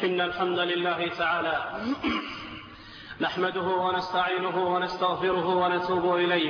إن الحمد لله تعالى نحمده ونستعينه ونستغفره ونتوب إليه،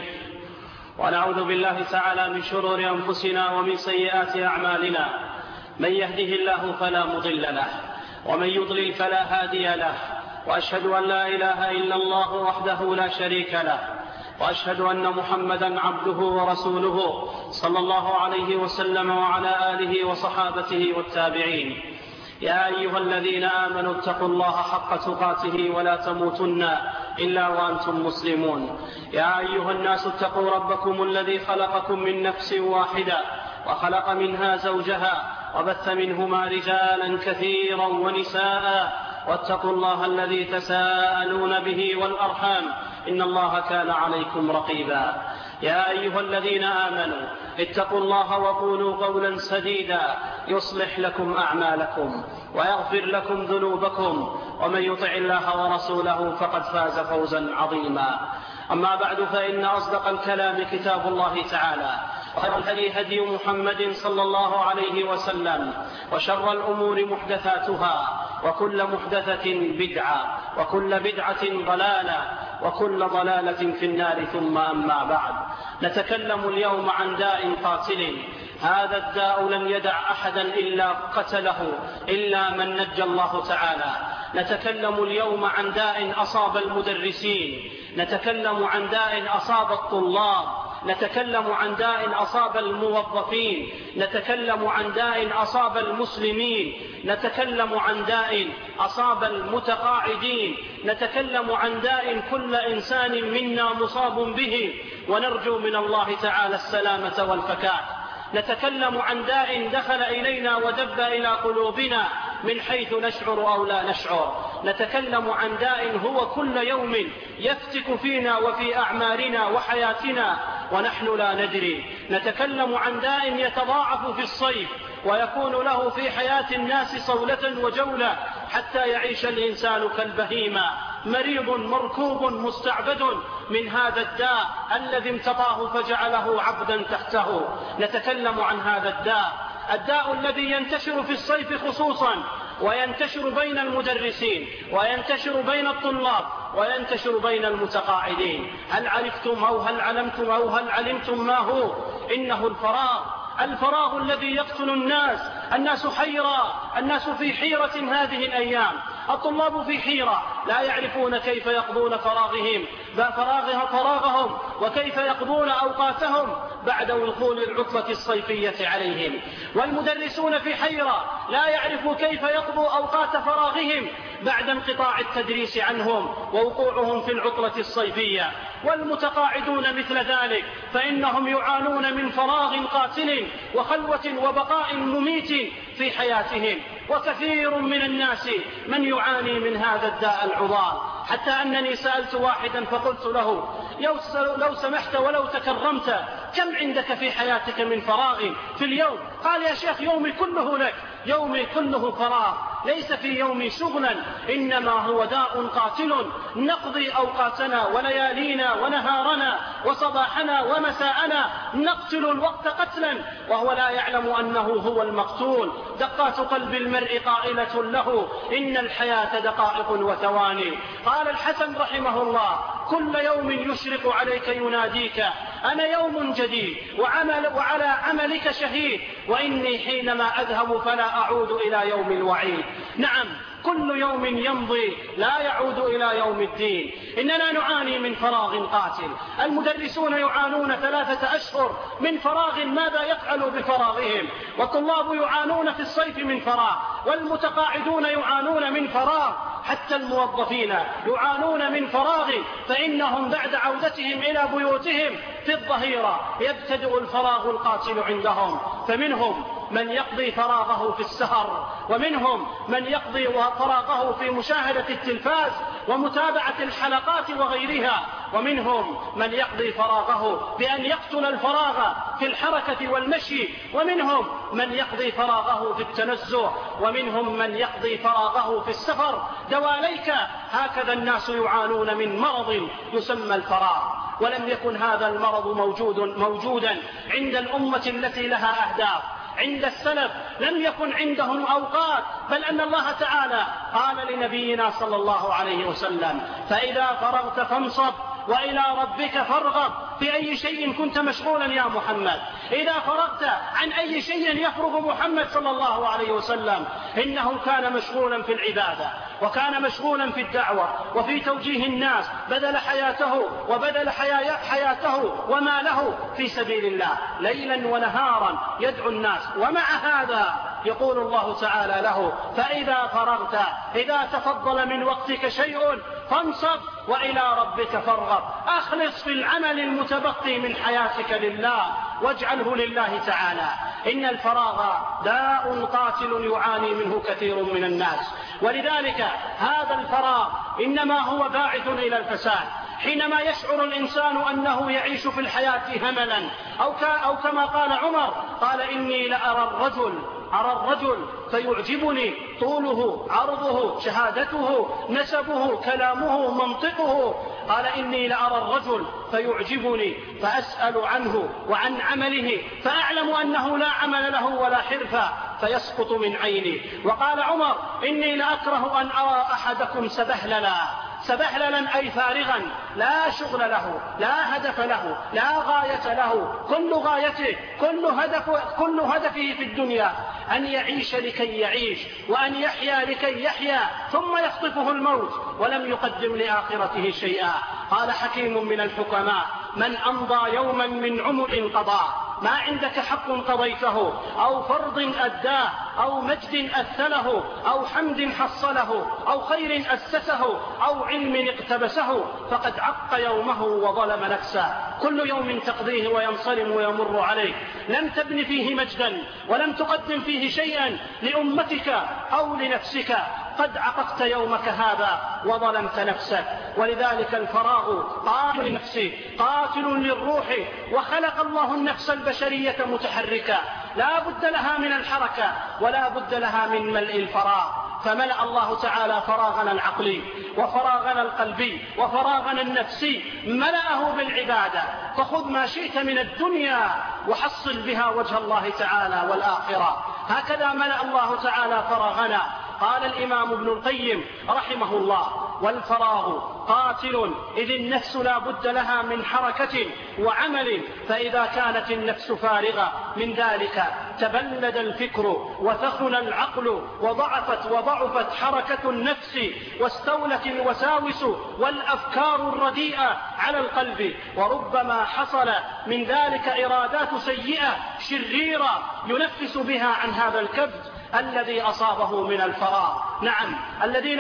ونعوذ بالله تعالى من شرور أنفسنا ومن سيئات أعمالنا. من يهده الله فلا مضل له، ومن يضلل فلا هادي له، وأشهد أن لا إله إلا الله وحده لا شريك له، وأشهد أن محمدا عبده ورسوله صلى الله عليه وسلم وعلى آله وصحابته والتابعين. يا أيها الذين آمنوا اتقوا الله حق تقاته ولا تموتن إلا وأنتم مسلمون. يا أيها الناس اتقوا ربكم الذي خلقكم من نفس واحدة وخلق منها زوجها وبث منهما رجالا كثيرا ونساء، واتقوا الله الذي تساءلون به والأرحام إن الله كان عليكم رقيبا. يا أيها الذين آمنوا اتقوا الله وقولوا قولا سديدا يصلح لكم أعمالكم ويغفر لكم ذنوبكم، ومن يطع الله ورسوله فقد فاز فوزا عظيما. أما بعد، فإن أصدق الكلام كتاب الله تعالى، وخير الهدي هدي محمد صلى الله عليه وسلم، وشر الأمور محدثاتها، وكل محدثة بدعة، وكل بدعة ضلالة، وكل ضلالة في النار. ثم أما بعد، نتكلم اليوم عن داء قاتل. هذا الداء لن يدع أحدا إلا قتله إلا من نجى الله تعالى. نتكلم اليوم عن داء أصاب المدرسين، نتكلم عن داء أصاب الطلاب، نتكلم عن داء أصاب الموظفين، نتكلم عن داء أصاب المسلمين، نتكلم عن داء أصاب المتقاعدين، نتكلم عن داء كل إنسان منا مصاب به، ونرجو من الله تعالى السلامة والفكاك. نتكلم عن داء دخل إلينا ودب إلى قلوبنا من حيث نشعر أو لا نشعر. نتكلم عن داء هو كل يوم يفتك فينا وفي أعمارنا وحياتنا ونحن لا ندري. نتكلم عن داء يتضاعف في الصيف ويكون له في حياة الناس صولة وجولة حتى يعيش الإنسان كالبهيمة، مريض مركوب مستعبد من هذا الداء الذي امتطاه فجعله عبدا تحته. نتكلم عن هذا الداء الذي ينتشر في الصيف خصوصا، وينتشر بين المدرسين، وينتشر بين الطلاب، وينتشر بين المتقاعدين. هل عرفتم أو هل علمتم أو هل علمتم ما هو؟ إنه الفراغ الذي يقتل الناس حيرة، الناس في حيرة هذه الأيام. الطلاب في حيرة، لا يعرفون كيف يقضون فراغهم وكيف يقضون أوقاتهم بعد دخول العطلة الصيفية عليهم. والمدرسون في حيرة، لا يعرفوا كيف يقضوا أوقات فراغهم بعد انقطاع التدريس عنهم ووقوعهم في العطلة الصيفية. والمتقاعدون مثل ذلك، فإنهم يعانون من فراغ قاتل وخلوة وبقاء مميت في حياتهم. وكثير من الناس من يعاني من هذا الداء العضال، حتى أنني سألت واحدا فقلت له: لو سمحت ولو تكرمت، كم عندك في حياتك من فراغ في اليوم؟ قال: يا شيخ، يومي كله لك، يومي كله فراغ، ليس في يومي شغلا، إنما هو داء قاتل نقضي أوقاتنا وليالينا ونهارنا وصباحنا ومساءنا، نقتل الوقت قتلا وهو لا يعلم أنه هو المقتول. دقات قلب المرء قائلة له: إن الحياة دقائق وثواني. قال الحسن رحمه الله: كل يوم يشرق عليك يناديك أنا يوم جديد وعلى عملك شهيد، وإني حينما أذهب فلا أعود إلى يوم الوعيد. نعم، كل يوم يمضي لا يعود إلى يوم الدين. إننا نعاني من فراغ قاتل. المدرسون يعانون 3 أشهر من فراغ، ماذا يفعلوا بفراغهم؟ والطلاب يعانون في الصيف من فراغ، والمتقاعدون يعانون من فراغ، حتى الموظفين يعانون من فراغ، فإنهم بعد عودتهم إلى بيوتهم في الظهيرة يبتدئ الفراغ القاتل عندهم. فمنهم من يقضي فراغه في السهر، ومنهم من يقضي فراغه في مشاهدة التلفاز ومتابعة الحلقات وغيرها، ومنهم من يقضي فراغه بأن يقتل الفراغ في الحركة والمشي، ومنهم من يقضي فراغه في التنزه، ومنهم من يقضي فراغه في السفر. دواليك هكذا الناس يعانون من مرض يسمى الفراغ. ولم يكن هذا المرض موجودا عند الأمة التي لها أهداف. عند السلف لم يكن عندهم أوقات، بل أن الله تعالى قال لنبينا صلى الله عليه وسلم: فإذا فرغت فانصب وإلى ربك فارغب. في أي شيء كنت مشغولا يا محمد؟ إذا فرغت عن أي شيء يفرغ محمد صلى الله عليه وسلم؟ إنه كان مشغولا في العبادة، وكان مشغولا في الدعوة وفي توجيه الناس، بذل حياته وبذل حياته وماله في سبيل الله ليلا ونهارا يدعو الناس. ومع هذا يقول الله تعالى له: فإذا فرغت، إذا تفضل من وقتك شيء فانصب وإلى ربك فارغب. أخلص في العمل المتبقي من حياتك لله واجعله لله تعالى. إن الفراغ داء قاتل يعاني منه كثير من الناس، ولذلك هذا الفراغ إنما هو باعث إلى الفساد. حينما يشعر الإنسان أنه يعيش في الحياة هملا، أو كما قال عمر، قال: إني لأرى الرجل فيعجبني طوله عرضه شهادته نسبه كلامه منطقه. قال: إني لأرى الرجل فيعجبني فأسأل عنه وعن عمله فأعلم أنه لا عمل له ولا حرفة فيسقط من عيني. وقال عمر: إني لأكره أن أرى أحدكم سبهللا أي فارغا، لا شغل له، لا هدف له، لا غاية له، كل هدفه في الدنيا أن يعيش لكي يعيش، وأن يحيا لكي يحيا، ثم يخطفه الموت ولم يقدم لآخرته شيئا. قال حكيم من الحكماء: من أمضى يوما من عمر قضاه. ما عندك حق قضيته، أو فرض أداه، أو مجد أثله، أو حمد حصله، أو خير أسسه، أو علم اقتبسه، فقد عق يومه وظلم نفسه. كل يوم تقضيه وينصرم ويمر عليك لم تبن فيه مجدا، ولم تقدم فيه شيئا لأمتك أو لنفسك، قد عققت يومك هذا وظلمت نفسك. ولذلك الفراغ قاتل للنفس، قاتل للروح. وخلق الله النفس البشرية متحركة، لا بد لها من الحركة ولا بد لها من ملء الفراغ. فملأ الله تعالى فراغنا العقلي وفراغنا القلبي وفراغنا النفسي، ملأه بالعبادة. فخذ ما شئت من الدنيا وحصل بها وجه الله تعالى والآخرة. هكذا ملأ الله تعالى فراغنا. قال الإمام ابن القيم رحمه الله: والفراغ قاتل، إذ النفس لا بد لها من حركة وعمل، فإذا كانت النفس فارغة من ذلك تبلد الفكر وثخن العقل وضعفت حركة النفس، واستولت الوساوس والأفكار الرديئة على القلب، وربما حصل من ذلك إرادات سيئة شريرة ينفس بها عن هذا الكبد الذي أصابه من الفراغ. نعم، الذين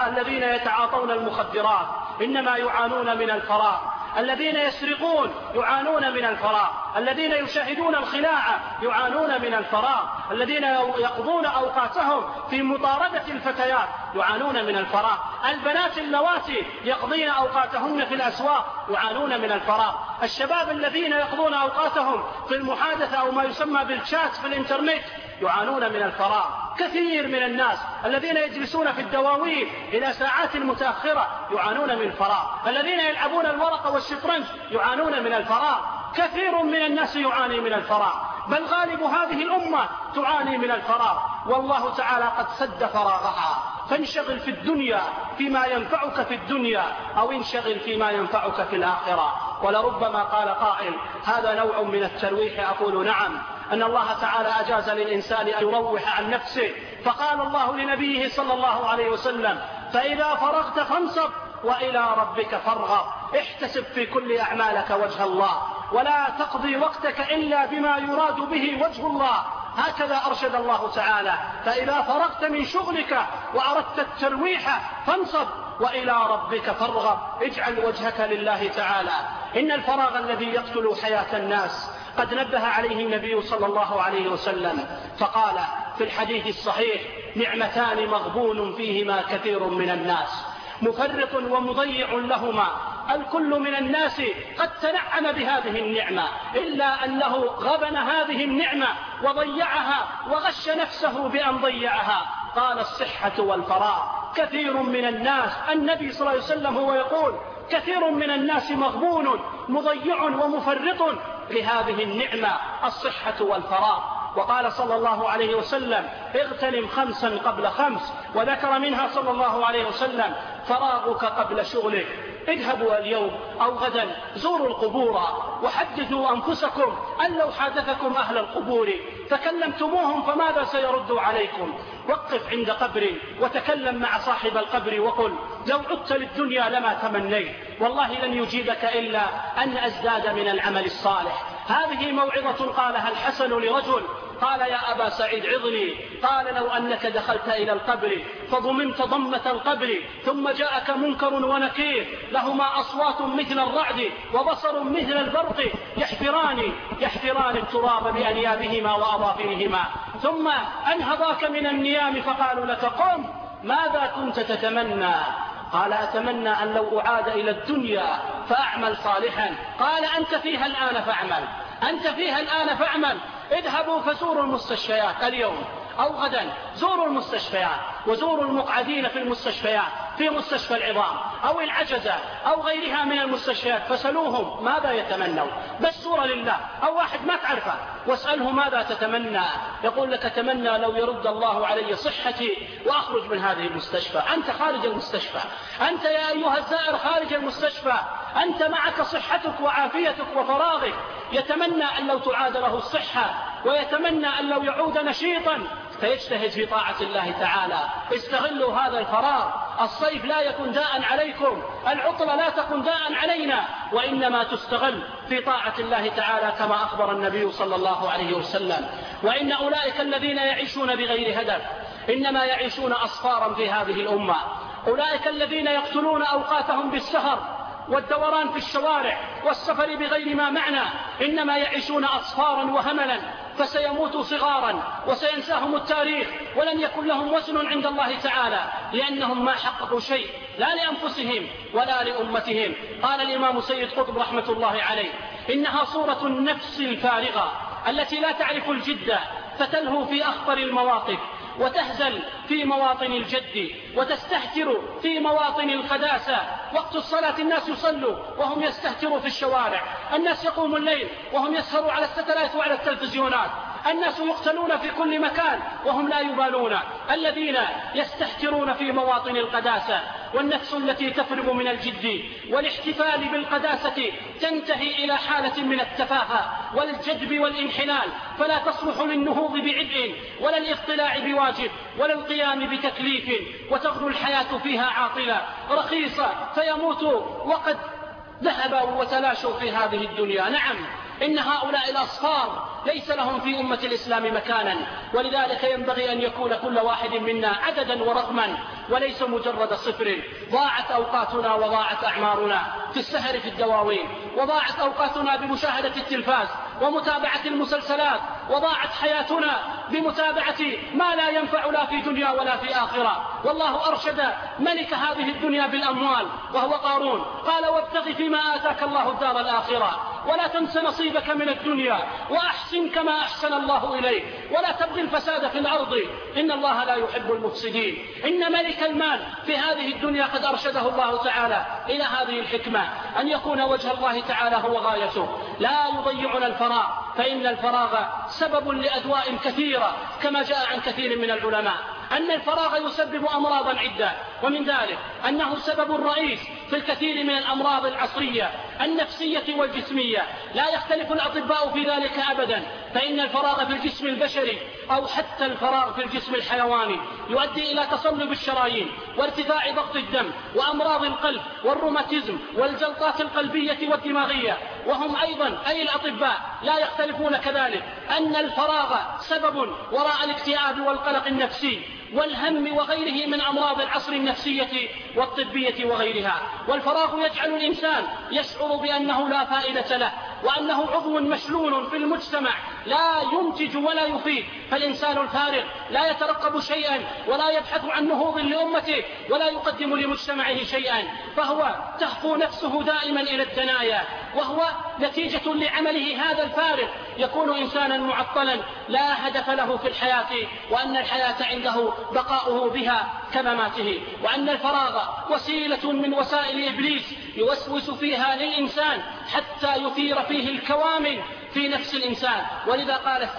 يتعاطون المخدرات إنما يعانون من الفراغ، الذين يسرقون يعانون من الفراغ، الذين يشاهدون الخلاعة يعانون من الفراغ، الذين يقضون أوقاتهم في مطاردة الفتيات يعانون من الفراغ، البنات اللواتي يقضين أوقاتهن في الأسواق يعانون من الفراغ، الشباب الذين يقضون أوقاتهم في المحادثة أو ما يسمى بالشات في الإنترنت يعانون من الفراغ. كثير من الناس الذين يجلسون في الدواوين إلى ساعات متأخرة يعانون من الفراغ، الذين يلعبون الورق والشطرنج يعانون من الفراغ. كثير من الناس يعاني من الفراغ، بل غالب هذه الأمة تعاني من الفراغ، والله تعالى قد سد فراغها. فانشغل في الدنيا فيما ينفعك في الدنيا، أو انشغل فيما ينفعك في الآخرة. ولربما قال قائل: هذا نوع من الترويح. أقول نعم، أن الله تعالى أجاز للإنسان أن يروح عن نفسه، فقال الله لنبيه صلى الله عليه وسلم: فإذا فرغت فانصب وإلى ربك فارغب. احتسب في كل أعمالك وجه الله، ولا تقضي وقتك إلا بما يراد به وجه الله. هكذا أرشد الله تعالى: فإذا فرغت من شغلك وأردت الترويح فانصب وإلى ربك فارغب. اجعل وجهك لله تعالى. إن الفراغ الذي يقتل حياة الناس قد نبه عليه النبي صلى الله عليه وسلم، فقال في الحديث الصحيح: نعمتان مغبون فيهما كثير من الناس، مفرط ومضيع لهما. الكل من الناس قد تنعم بهذه النعمة، إلا أنه غبن هذه النعمة وضيعها وغش نفسه بأن ضيعها. قال: الصحة والفراغ. كثير من الناس، النبي صلى الله عليه وسلم هو يقول: كثير من الناس مغبون مضيع ومفرط لهذه النعمة الصحة والفراغ. وقال صلى الله عليه وسلم: اغتنم 5 قبل 5، وذكر منها صلى الله عليه وسلم: فراغك قبل شغلك. اذهبوا اليوم أو غدا زوروا القبور وحدثوا أنفسكم أن لو حادثكم أهل القبور فكلمتموهم فماذا سيردوا عليكم. وقف عند قبر وتكلم مع صاحب القبر وقل: لو عدت للدنيا لما تمنيت. والله لن يجيبك إلا أن أزداد من العمل الصالح. هذه موعظة قالها الحسن لرجل، قال: يا أبا سعيد عظني. قال: لو أنك دخلت إلى القبر فضممت ضمة القبر ثم جاءك منكر ونكير لهما أصوات مثل الرعد وبصر مثل البرق يحفران التراب بأنيابهما وأظافرهما، ثم أنهضاك من النيام فقالوا لك: قم، ماذا كنت تتمنى؟ قال: أتمنى أن لو أعاد إلى الدنيا فأعمل صالحا. قال: أنت فيها الآن فاعمل. اذهبوا فزوروا المستشفيات اليوم أو غدا، زوروا المستشفيات وزوروا المقعدين في المستشفيات، في مستشفى العظام أو العجزة أو غيرها من المستشفيات، فسلوهم ماذا يتمنوا، بس صورة لله. أو واحد ما تعرفه واسأله: ماذا تتمنى؟ يقول لك: أتمنى لو يرد الله علي صحتي وأخرج من هذه المستشفى. أنت خارج المستشفى، أنت يا أيها الزائر خارج المستشفى، أنت معك صحتك وعافيتك وفراغك. يتمنى أن لو تعاد له الصحة، ويتمنى أن لو يعود نشيطا فيجتهد في طاعة الله تعالى. استغلوا هذا الفراغ. الصيف لا يكون داء عليكم، العطلة لا تكون داء علينا، وإنما تستغل في طاعة الله تعالى كما أخبر النبي صلى الله عليه وسلم: وإن أولئك الذين يعيشون بغير هدف إنما يعيشون أصفارا في هذه الأمة. أولئك الذين يقتلون أوقاتهم بالسهر والدوران في الشوارع والسفر بغير ما معنى إنما يعيشون أصفارا وهملا، فسيموتوا صغارا وسينساهم التاريخ، ولن يكن لهم وزن عند الله تعالى، لأنهم ما حققوا شيء لا لأنفسهم ولا لأمتهم. قال الإمام سيد قطب رحمة الله عليه: إنها صورة النفس الفارغة التي لا تعرف الجد، فتلهو في أخطر المواقف، وتهزل في مواطن الجد، وتستهتر في مواطن الخداسة. وقت الصلاة الناس يصلوا وهم يستهتروا في الشوارع، الناس يقوموا الليل وهم يسهروا على الستلايت وعلى التلفزيونات، الناس يقتلون في كل مكان وهم لا يبالون، الذين يستهترون في مواطن القداسة. والنفس التي تفرغ من الجد والاحتفال بالقداسة تنتهي إلى حالة من التفاهة والجدب والانحلال، فلا تصلح للنهوض بعبء ولا الاطلاع بواجب ولا القيام بتكليف، وتغدو الحياة فيها عاطلة رخيصة، فيموتوا وقد ذهبوا وتلاشوا في هذه الدنيا. نعم، إن هؤلاء الأصفار ليس لهم في أمة الإسلام مكانا، ولذلك ينبغي أن يكون كل واحد منا عددا ورقما وليس مجرد صفر. ضاعت أوقاتنا وضاعت أعمارنا في السهر في الدواوين، وضاعت أوقاتنا بمشاهدة التلفاز ومتابعة المسلسلات، وضاعت حياتنا بمتابعة ما لا ينفع لا في دنيا ولا في آخرة. والله أرشد ملك هذه الدنيا بالأموال وهو قارون، قال: وابتغ فيما آتاك الله الدار الآخرة ولا تنس نصيبك من الدنيا وأحسن كما أحسن الله إليك ولا تبغي الفساد في الأرض إن الله لا يحب المفسدين. إن ملك المال في هذه الدنيا قد أرشده الله تعالى إلى هذه الحكمة، أن يكون وجه الله تعالى هو غايته، لا يضيعنا الفراغ، فإن الفراغ سبب لأدواء كثيرة كما جاء عن كثير من العلماء أن الفراغ يسبب أمراضا عدة، ومن ذلك أنه سبب رئيس في الكثير من الأمراض العصرية النفسية والجسمية. لا يختلف الأطباء في ذلك أبدا، فإن الفراغ في الجسم البشري أو حتى الفراغ في الجسم الحيواني يؤدي إلى تصلب الشرايين وارتفاع ضغط الدم وأمراض القلب والروماتيزم والجلطات القلبية والدماغية. وهم أيضا أي الأطباء لا يختلفون كذلك أن الفراغ سبب وراء الاكتئاب والقلق النفسي والهم وغيره من أمراض العصر النفسية والطبية وغيرها. والفراغ يجعل الإنسان يشعر بأنه لا فائدة له، وأنه عضو مشلول في المجتمع لا ينتج ولا يفيد. فالإنسان الفارغ لا يترقب شيئا ولا يبحث عن نهوض لأمته ولا يقدم لمجتمعه شيئا، فهو تهفو نفسه دائما إلى الدنايا، وهو نتيجة لعمله هذا الفارغ يكون إنسانا معطلا لا هدف له في الحياة، وأن الحياة عنده بقاؤه بها كمماته، وأن الفراغ وسيلة من وسائل إبليس يوسوس فيها للإنسان حتى يثير فيه الكوامن في نفس الإنسان. ولذا قال السلف: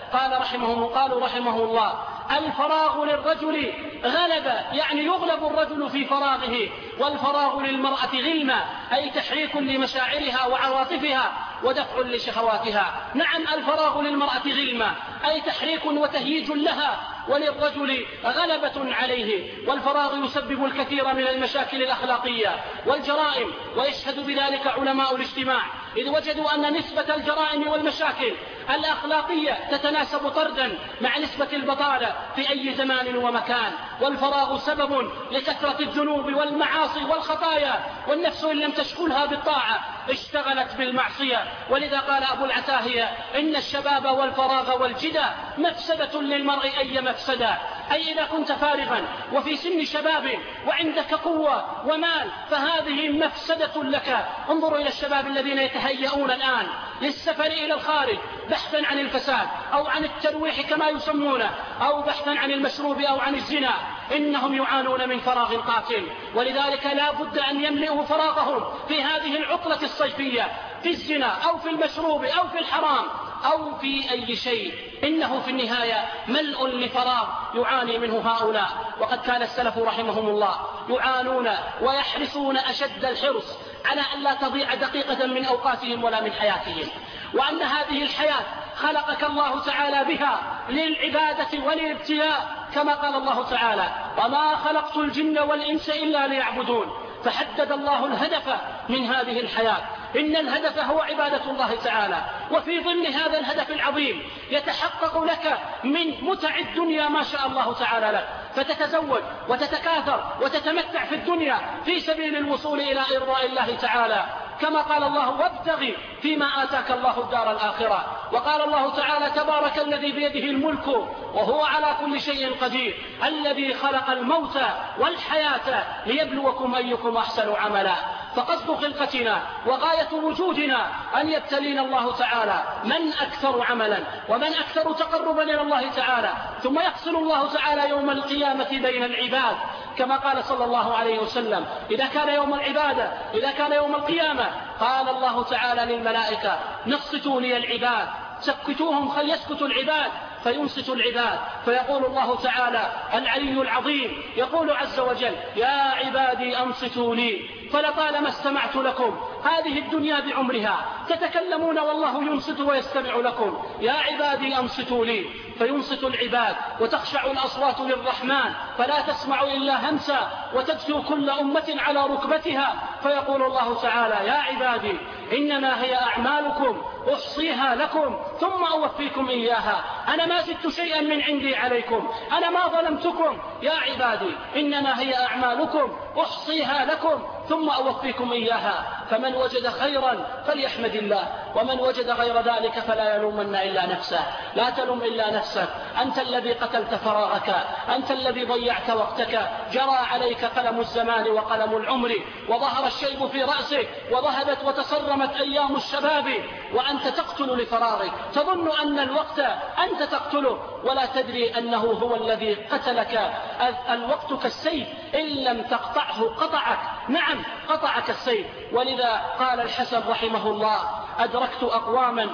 قالوا رحمه الله: الفراغ للرجل غلبة، يعني يغلب الرجل في فراغه، والفراغ للمرأة غلمة، أي تحريك لمشاعرها وعواطفها ودفع لشهواتها. نعم، الفراغ للمرأة غلمة، أي تحريك وتهييج لها، وللرجل غلبة عليه. والفراغ يسبب الكثير من المشاكل الأخلاقية والجرائم، ويشهد بذلك علماء الاجتماع، إذ وجدوا أن نسبة الجرائم والمشاكل الأخلاقية تتناسب طردا مع نسبة البطالة في أي زمان ومكان. والفراغ سبب لكثرة الذنوب والمعاصي والخطايا، والنفس إن لم تشغلها بالطاعة اشتغلت بالمعصية. ولذا قال أبو العتاهية: إن الشباب والفراغ والجدى مفسدة للمرء أي مفسدة، أي إذا كنت فارغا وفي سن شباب وعندك قوة ومال فهذه مفسدة لك. انظروا إلى الشباب الذين يتهيئون الآن للسفر إلى الخارج بحثا عن الفساد أو عن الترويح كما يسمونه، أو بحثا عن المشروب أو عن الزنا، إنهم يعانون من فراغ قاتل. ولذلك لا بد أن يملئوا فراغهم في هذه العطلة الصيفية في الزنا أو في المشروب أو في الحرام أو في أي شيء، إنه في النهاية ملء لفراغ يعاني منه هؤلاء. وقد كان السلف رحمهم الله يعانون ويحرصون أشد الحرص على أن لا تضيع دقيقة من أوقاتهم ولا من حياتهم، وأن هذه الحياة خلقك الله تعالى بها للعبادة وللابتلاء، كما قال الله تعالى: وما خلقت الجن والإنس إلا ليعبدون. فحدد الله الهدف من هذه الحياة، إن الهدف هو عبادة الله تعالى. وفي ضمن هذا الهدف العظيم يتحقق لك من متع الدنيا ما شاء الله تعالى لك، فتتزوج وتتكاثر وتتمتع في الدنيا في سبيل الوصول إلى إرضاء الله تعالى، كما قال الله: وابتغ فيما آتاك الله الدار الآخرة. وقال الله تعالى: تبارك الذي بيده الملك وهو على كل شيء قدير، الذي خلق الموت والحياة ليبلوكم أيكم أحسن عملا. فقصد خلقتنا وغاية وجودنا أن يبتلينا الله تعالى من أكثر عملا ومن أكثر تقربا إلى الله تعالى، ثم يفصل الله تعالى يوم القيامة بين العباد، كما قال صلى الله عليه وسلم: إذا كان يوم العبادة، إذا كان يوم القيامة، قال الله تعالى للملائكة: نصتوا لي العباد، سكتوهم فليسكتوا العباد، فينصت العباد. فيقول الله تعالى العلي العظيم يقول عز وجل: يا عبادي أنصتوا لي فلطالما استمعت لكم، هذه الدنيا بعمرها تتكلمون والله ينصت ويستمع لكم. يا عبادي أنصتوا لي، فينصت العباد وتخشع الأصوات للرحمن فلا تسمع إلا همسا وتدثو كل أمة على ركبتها. فيقول الله تعالى: يا عبادي إنما هي أعمالكم أحصيها لكم ثم أوفيكم إياها، أنا ما زدت شيئا من عندي عليكم، أنا ما ظلمتكم. يا عبادي إنما هي أعمالكم أحصيها لكم ثم أوفيكم إياها، فمن وجد خيرا فليحمد الله، ومن وجد غير ذلك فلا يلومن إلا نفسه. لا تلوم إلا نفسك، أنت الذي قتلت فراغك، أنت الذي ضيعت وقتك، جرى عليك قلم الزمان وقلم العمر، وظهر الشيب في رأسك، وذهبت وتصرمت أيام الشباب، وأنت تقتل لفراغك، تظن أن الوقت أنت تقتله ولا تدري أنه هو الذي قتلك. الوقت كالسيف إن لم تقطعه قطعك، نعم قطعك السيف. ولذا قال الحسن رحمه الله: أدركت أقواما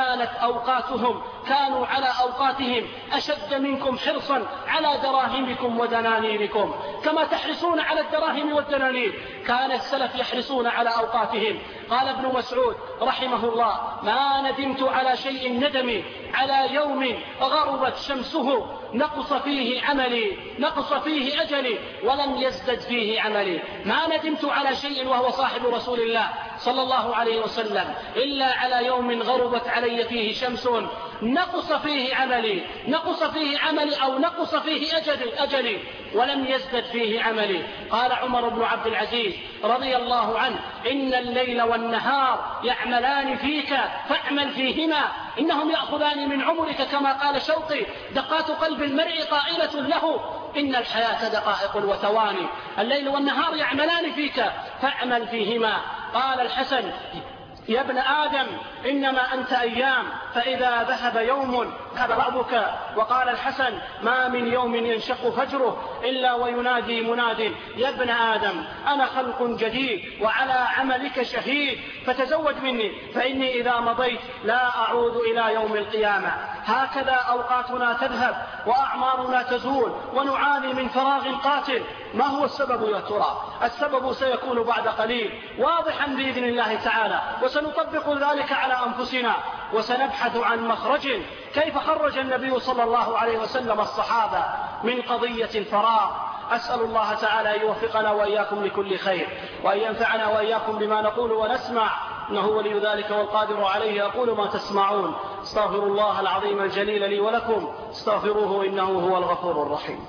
كانوا على أوقاتهم أشد منكم حرصا على دراهمكم ودنانيركم، كما تحرصون على الدراهم والدنانير كان السلف يحرصون على أوقاتهم. قال ابن مسعود رحمه الله: ما ندمت على شيء ندمي على يوم غربت شمسه نقص فيه عملي، نقص فيه أجلي ولم يزدد فيه عملي. ما ندمت على شيء وهو صاحب رسول الله صلى الله عليه وسلم إلا على يوم غربت علي فيه شمس نقص فيه عملي، نقص فيه عملي أو نقص فيه أجلي ولم يزدد فيه عملي. قال عمر بن عبد العزيز رضي الله عنه: إن الليل والنهار يعملان فيك فاعمل فيهما، إنهم يأخذان من عمرك، كما قال شوقي: دقات قلب المرء قائلة له إن الحياة دقائق وثواني. الليل والنهار يعملان فيك فاعمل فيهما. قال الحسن: يا ابن آدم إنما أنت أيام، فإذا ذهب يوم هذا بعضك. وقال الحسن: ما من يوم ينشق فجره إلا وينادي مناد: يا ابن آدم أنا خلق جديد وعلى عملك شهيد، فتزود مني فإني إذا مضيت لا أعود إلى يوم القيامة. هكذا أوقاتنا تذهب وأعمارنا تزول ونعاني من فراغ قاتل. ما هو السبب يا ترى؟ السبب سيكون بعد قليل واضحا بإذن الله تعالى، وسنطبق ذلك على أنفسنا وسنبحث عن مخرج. كيف خرج النبي صلى الله عليه وسلم الصحابة من قضية الفراغ؟ أسأل الله تعالى أن يوفقنا وإياكم لكل خير، وأن ينفعنا وإياكم بما نقول ونسمع، إنه ولي ذلك والقادر عليه. أقول ما تسمعون، استغفر الله العظيم الجليل لي ولكم، استغفروه إنه هو الغفور الرحيم.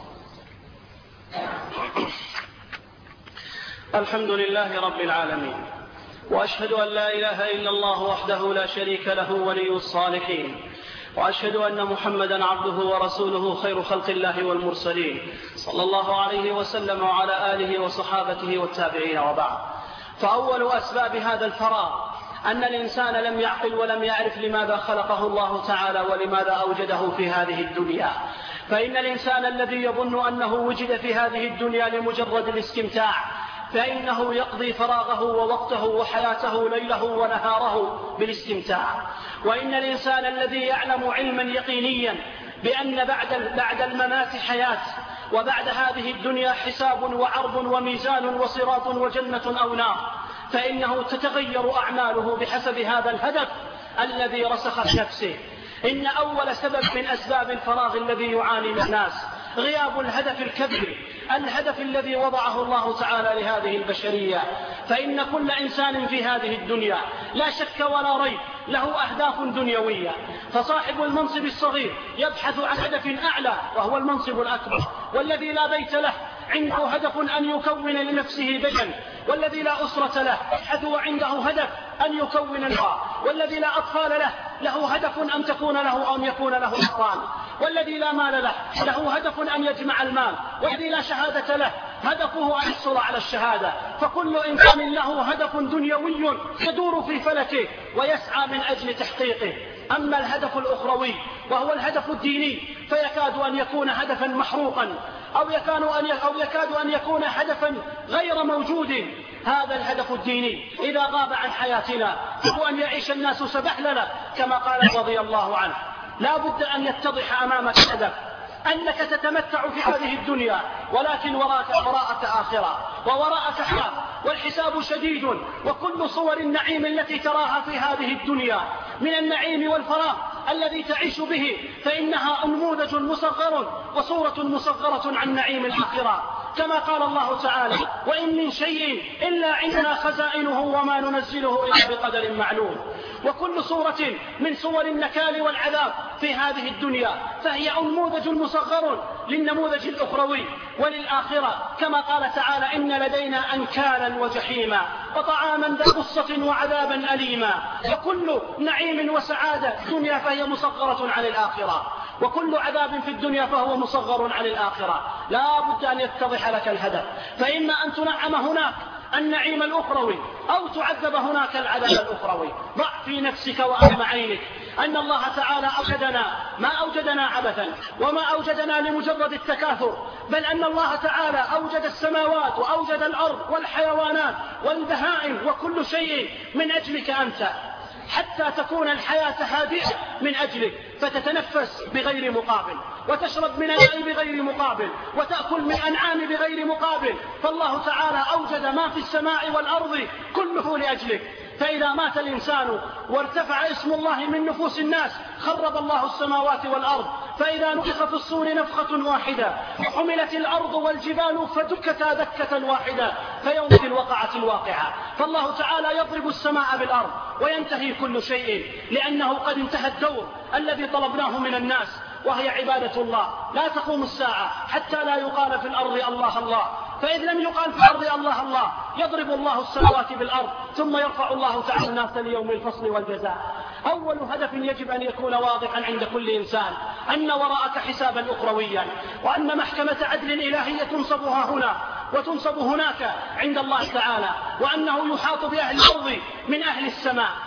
الحمد لله رب العالمين، وأشهد أن لا إله إلا الله وحده لا شريك له ولي الصالحين، وأشهد أن محمدا عبده ورسوله خير خلق الله والمرسلين، صلى الله عليه وسلم وعلى آله وصحابته والتابعين. وبعد، فأول أسباب هذا الفراغ أن الإنسان لم يعقل ولم يعرف لماذا خلقه الله تعالى ولماذا أوجده في هذه الدنيا. فإن الإنسان الذي يظن أنه وجد في هذه الدنيا لمجرد الاستمتاع فإنه يقضي فراغه ووقته وحياته ليله ونهاره بالاستمتاع. وإن الإنسان الذي يعلم علما يقينيا بأن بعد الممات حياة، وبعد هذه الدنيا حساب وعرض وميزان وصراط وجنة أو نار، فإنه تتغير أعماله بحسب هذا الهدف الذي رسخ في نفسه. إن أول سبب من أسباب الفراغ الذي يعاني من الناس غياب الهدف الكبير، الهدف الذي وضعه الله تعالى لهذه البشرية. فإن كل إنسان في هذه الدنيا لا شك ولا ريب له أهداف دنيوية، فصاحب المنصب الصغير يبحث عن هدف أعلى وهو المنصب الأكبر، والذي لا بيت له عنده هدف أن يكون لنفسه بيتا، والذي لا أسرة له يبحث وعنده هدف أن يكون المرأة، والذي لا أطفال له هدف أن تكون له أو أن يكون له أطفال، والذي لا مال له هدف أن يجمع المال، والذي لا شهادة له هدفه أن يحصل على الشهادة. فكل إنسان له هدف دنيوي يدور في فلكه ويسعى من أجل تحقيقه. أما الهدف الأخروي وهو الهدف الديني فيكاد أن يكون هدفا محروقا، أو يكاد أن يكون هدفا غير موجود. هذا الهدف الديني إذا غاب عن حياتنا هو أن يعيش الناس سبحللا كما قال رضي الله عنه. لا بد أن يتضح أمامك الهدف أنك تتمتع في هذه الدنيا، ولكن وراءك آخرة ووراءك حياة، والحساب شديد. وكل صور النعيم التي تراها في هذه الدنيا من النعيم والفراغ الذي تعيش به فإنها نموذج مصغر وصورة مصغرة عن نعيم الآخرة، كما قال الله تعالى: وإن من شيء إلا عندنا خزائنه وما ننزله إلا بقدر معلوم. وكل صورة من صور النكال والعذاب في هذه الدنيا فهي نموذج مصغر للنموذج الأخروي وللآخرة، كما قال تعالى: إن لدينا أنكالا وجحيما وطعاما ذا غصة وعذابا أليما. وكل نعيم وسعادة الدنيا فهي مصغرة عن الآخرة، وكل عذاب في الدنيا فهو مصغر عن الآخرة. لا بد أن يتضح لك الهدف، فإما أن تنعم هناك النعيم الأخروي أو تعذب هناك العذاب الأخروي. ضع في نفسك وأم عينك أن الله تعالى ما أوجدنا عبثا وما أوجدنا لمجرد التكاثر، بل أن الله تعالى أوجد السماوات وأوجد الأرض والحيوانات والبهائم وكل شيء من أجلك أنت، حتى تكون الحياة هادئة من أجلك، فتتنفس بغير مقابل، وتشرب من الماء بغير مقابل، وتأكل من أنعام بغير مقابل. فالله تعالى أوجد ما في السماء والأرض كله لأجلك. فإذا مات الإنسان وارتفع اسم الله من نفوس الناس خرب الله السماوات والأرض. فإذا نفخ في الصور نفخة واحدة وحملت الأرض والجبال فدكتا دكة واحدة فيومئذ وقعت الواقعة. فالله تعالى يضرب السماء بالأرض وينتهي كل شيء، لأنه قد انتهى الدور الذي طلبناه من الناس، وهي عبادة الله. لا تقوم الساعة حتى لا يقال في الأرض الله الله، فإذ لم يقال في الأرض الله الله يضرب الله السماوات بالأرض ثم يرفع الله تعالى الناس ليوم الفصل والجزاء. أول هدف يجب أن يكون واضحا عند كل إنسان أن وراءك حسابا أخرويا، وأن محكمة عدل إلهية تنصبها هنا وتنصب هناك عند الله تعالى، وأنه يحاط بأهل الأرض من أهل السماء،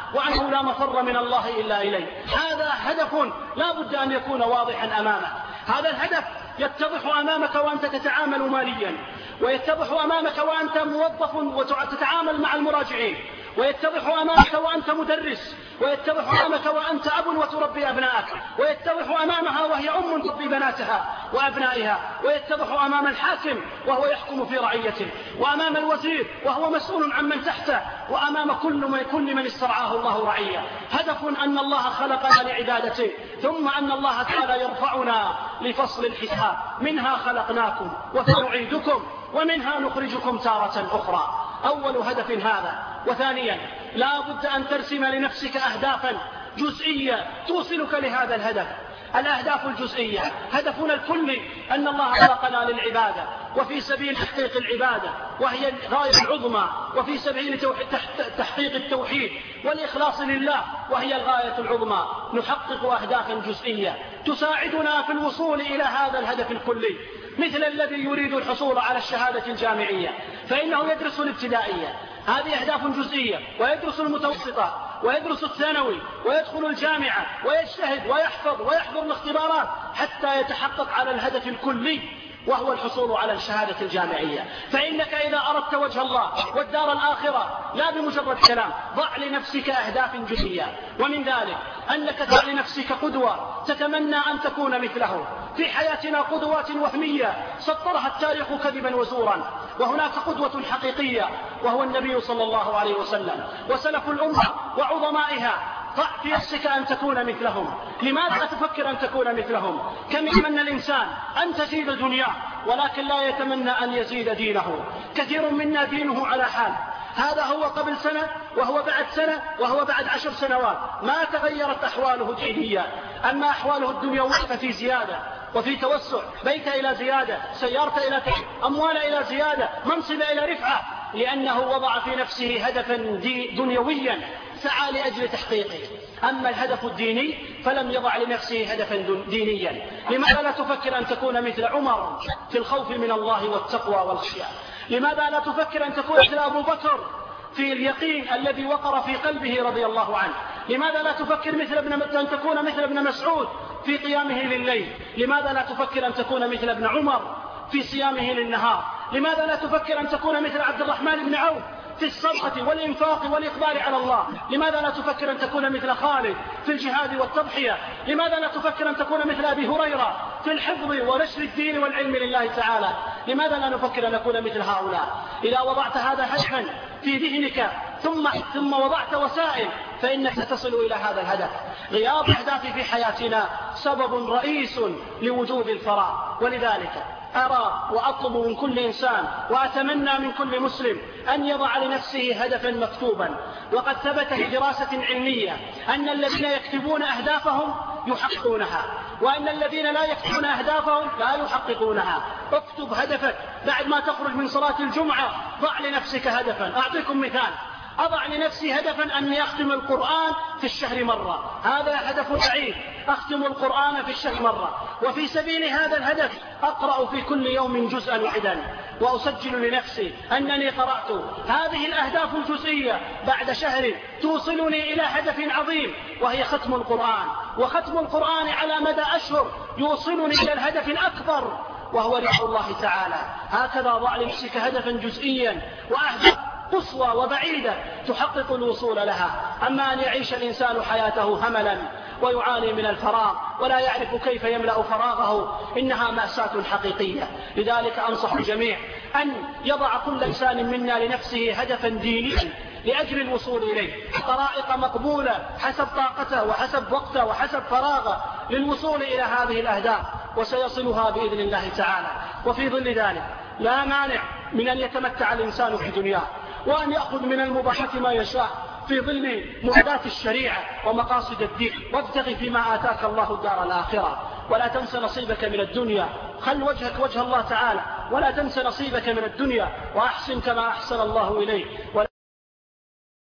وأنه لا مفر من الله إلا إليه. هذا هدف لا بد أن يكون واضحا أمامك. هذا الهدف يتضح أمامك وأنت تتعامل ماليا، ويتضح أمامك وأنت موظف وتتعامل مع المراجعين، ويتضح أمامك وأنت مدرس، ويتضح أمامك وأنت أب وتربي أبنائك، ويتضح أمامها وهي أم تربي بناتها وأبنائها، ويتضح أمام الحاكم وهو يحكم في رعيته، وأمام الوزير وهو مسؤول عن من تحته، وأمام كل من استرعاه الله رعية. هدف أن الله خلقنا لعبادته، ثم أن الله تعالى يرفعنا لفصل الحساب. منها خلقناكم وسنعيدكم ومنها نخرجكم تارة أخرى. أول هدف هذا. وثانيا لا بد أن ترسم لنفسك أهدافا جزئية توصلك لهذا الهدف. الأهداف الجزئية هدفنا الكلي أن الله خلقنا للعبادة وفي سبيل تحقيق العبادة وهي الغاية العظمى، وفي سبيل تحقيق التوحيد والإخلاص لله وهي الغاية العظمى. نحقق أهدافا جزئية تساعدنا في الوصول إلى هذا الهدف الكلي، مثل الذي يريد الحصول على الشهادة الجامعية فإنه يدرس الابتدائية، هذه أهداف جزئية، ويدرس المتوسطة ويدرس الثانوي ويدخل الجامعة ويجتهد ويحفظ ويحضر الاختبارات حتى يتحقق على الهدف الكلي وهو الحصول على الشهادة الجامعية. فإنك إذا أردت وجه الله والدار الآخرة لا بمجرد كلام، ضع لنفسك أهداف جزئية، ومن ذلك أنك تضع لنفسك قدوة تتمنى أن تكون مثله. في حياتنا قدوات وهمية سطرها التاريخ كذبا وزورا، وهناك قدوة حقيقية وهو النبي صلى الله عليه وسلم وسلف الأمة وعظمائها. ضع في نفسك أن تكون مثلهم. لماذا تفكر أن تكون مثلهم؟ كم يتمنى الإنسان أن تزيد دنياه ولكن لا يتمنى أن يزيد دينه. كثير منا دينه على حال، هذا هو قبل سنة وهو بعد سنة وهو بعد 10 سنوات ما تغيرت أحواله الدينية، أما أحواله الدنيوية ففي زيادة وفي توسع، بيت إلى زيادة، سيارة إلى أموال إلى زيادة، منصب إلى رفعة، لأنه وضع في نفسه هدفا دنيويا سعى لأجل تحقيقه. أما الهدف الديني فلم يضع لنفسه هدفا دينيا. لماذا لا تفكر أن تكون مثل عمر في الخوف من الله والتقوى والخشية؟ لماذا لا تفكر أن تكون مثل أبو بكر في اليقين الذي وقر في قلبه رضي الله عنه؟ لماذا لا تفكر أن تكون مثل ابن مسعود في قيامه لليل؟ لماذا لا تفكر أن تكون مثل ابن عمر في صيامه للنهار؟ لماذا لا تفكر أن تكون مثل عبد الرحمن بن عوف في الصدقة والإنفاق والإقبال على الله؟ لماذا لا تفكر أن تكون مثل خالد في الجهاد والتضحية؟ لماذا لا تفكر أن تكون مثل أبي هريرة في الحفظ ونشر الدين والعلم لله تعالى؟ لماذا لا نفكر أن نكون مثل هؤلاء؟ إذا وضعت هذا هدفا في ذهنك ثم وضعت وسائل فإنك تصل إلى هذا الهدف. غياب أهداف في حياتنا سبب رئيس لوجود الفراغ، ولذلك أرى وأطلب من كل إنسان وأتمنى من كل مسلم أن يضع لنفسه هدفا مكتوبا. وقد ثبت في دراسة علمية أن الذين يكتبون أهدافهم يحققونها، وأن الذين لا يكتبون أهدافهم لا يحققونها. اكتب هدفك بعد ما تخرج من صلاة الجمعة، ضع لنفسك هدفا. أعطيكم مثال، أضع لنفسي هدفا أني أختم القرآن في الشهر مرة، هذا هدف بعيد، أختم القرآن في الشهر مرة، وفي سبيل هذا الهدف أقرأ في كل يوم جزءا واحدا، وأسجل لنفسي أنني قرأت. هذه الأهداف الجزئية بعد شهر توصلني إلى هدف عظيم وهي ختم القرآن، وختم القرآن على مدى أشهر يوصلني إلى الهدف الأكبر وهو رضا الله تعالى. هكذا ضع لنفسك هدفا جزئيا وأهداف قصوى وبعيدة تحقق الوصول لها. أما أن يعيش الإنسان حياته هملا ويعاني من الفراغ ولا يعرف كيف يملأ فراغه، إنها مأساة حقيقية. لذلك أنصح الجميع أن يضع كل إنسان منا لنفسه هدفا دينيا لأجل الوصول إليه، طرائق مقبولة حسب طاقته وحسب وقته وحسب فراغه للوصول إلى هذه الأهداف، وسيصلها بإذن الله تعالى. وفي ظل ذلك لا مانع من أن يتمتع الإنسان في دنياه وأن يأخذ من المباحات ما يشاء في ظل مهدات الشريعة ومقاصد الدين. وابتغ فيما آتاك الله الدار الآخرة ولا تنس نصيبك من الدنيا. خل وجهك وجه الله تعالى ولا تنس نصيبك من الدنيا، وأحسن كما أحسن الله إليك ولا